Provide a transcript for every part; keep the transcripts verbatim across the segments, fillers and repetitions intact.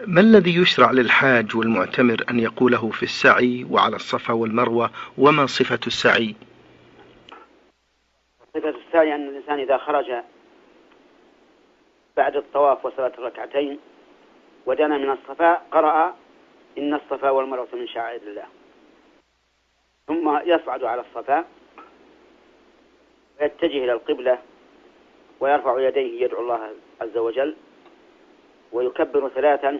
ما الذي يشرع للحاج والمعتمر أن يقوله في السعي وعلى الصفا والمروة؟ وما صفة السعي؟ صفة السعي أن الإنسان إذا خرج بعد الطواف وصلاة الركعتين ودنا من الصفا قرأ إن الصفا والمروة من شعائر الله، ثم يصعد على الصفا ويتجه إلى القبلة ويرفع يديه يدعو الله عز وجل ويكبر ثلاثا: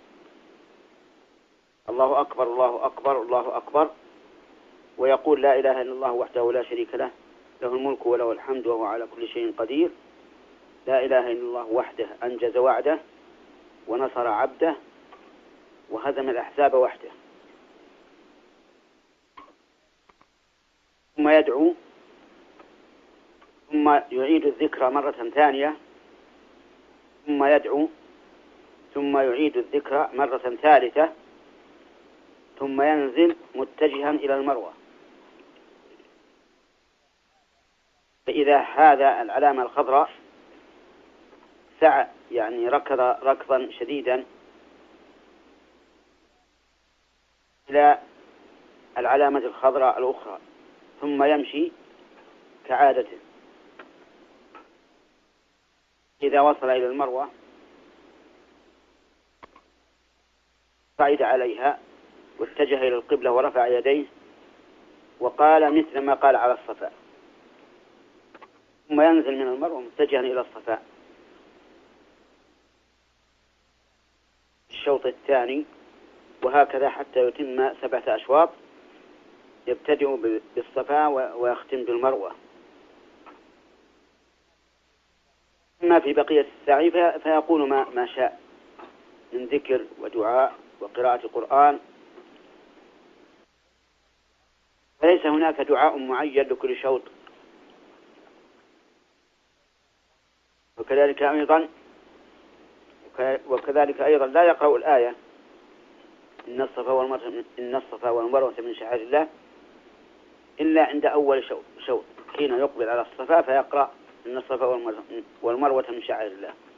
الله أكبر الله أكبر الله أكبر، ويقول لا إله إلا الله وحده لا شريك له، له الملك وله الحمد وهو على كل شيء قدير، لا إله إلا الله وحده أنجز وعده ونصر عبده وهزم الأحزاب وحده. ثم يدعو، ثم يعيد الذكر مرة ثانية، ثم يدعو، ثم يعيد الذكر مرة ثالثة، ثم ينزل متجها إلى المروة. فإذا هذا العلامة الخضراء سعى يعني ركض ركضا شديدا إلى العلامة الخضراء الأخرى، ثم يمشي كعادته. إذا وصل إلى المروة صعد عليها واتجه إلى القبلة ورفع يديه وقال مثل ما قال على الصفا، ثم ينزل من المروة متجها إلى الصفا. الشوط الثاني وهكذا حتى يتم سبعة أشواط، يبتدئ بالصفا ويختم بالمروة. أما في بقية السعي فيقول ما, ما شاء من ذكر ودعاء وقراءة قرآن، فليس هناك دعاء معين لكل شوط. وكذلك أيضا وكذلك أيضا لا يقرأ الآية إن الصفا والمروة إن الصفا والمروة من شعائر الله إلا عند أول شوط، شوط حين يقبل على الصفا فيقرأ إن الصفا والمروة من شعائر الله.